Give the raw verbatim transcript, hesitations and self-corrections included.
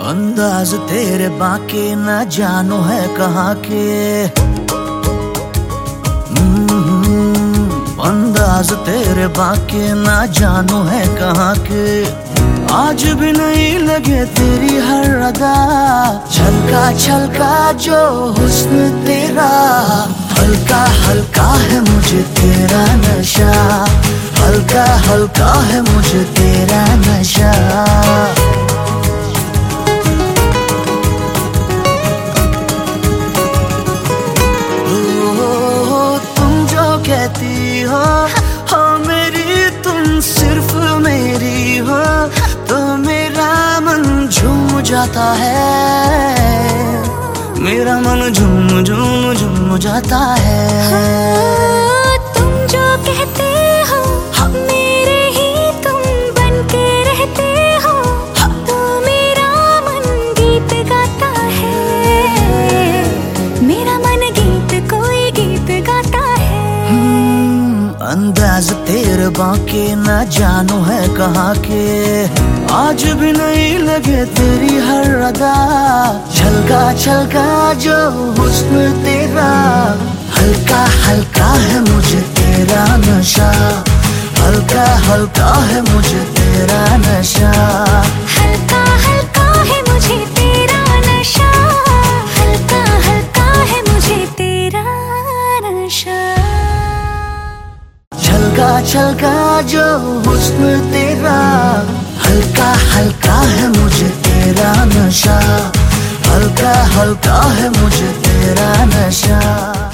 अंदाज तेरे बाके न जानो है कहाँ के। अंदाज तेरे बाके न जानो है कहाँ के। आज भी नहीं लगे तेरी हर अदा, छलका छलका जो हुस्न तेरा। हल्का हल्का है मुझे तेरा नशा, हल्का हल्का है मुझे तेरा नशा। कहती हो हो मेरी तुम सिर्फ मेरी हो, तो मेरा मन झूम जाता है, मेरा मन झूम झूम झूम जाता है। हाँ, तुम जो कहते हो हाँ, मेरे ही तुम बन के रहते हो हाँ, तो मेरा मन गीत गाता है, मेरा मन गीत कोई गीत गाता है। अंदाज तेरे बाके न जानो है कहाँ के। आज भी नहीं लगे तेरी हर अदा, छलका छलका जो हुस्न तेरा। हल्का हल्का है मुझे तेरा नशा, हल्का हल्का है मुझे तेरा नशा। हल्का हल्का है मुझे तेरा नशा, हल्का हल्का है मुझे तेरा नशा। छलका छलका जो हुस्न तेरा, हल्का हल्का है मुझे तेरा नशा, हल्का हल्का है मुझे तेरा नशा।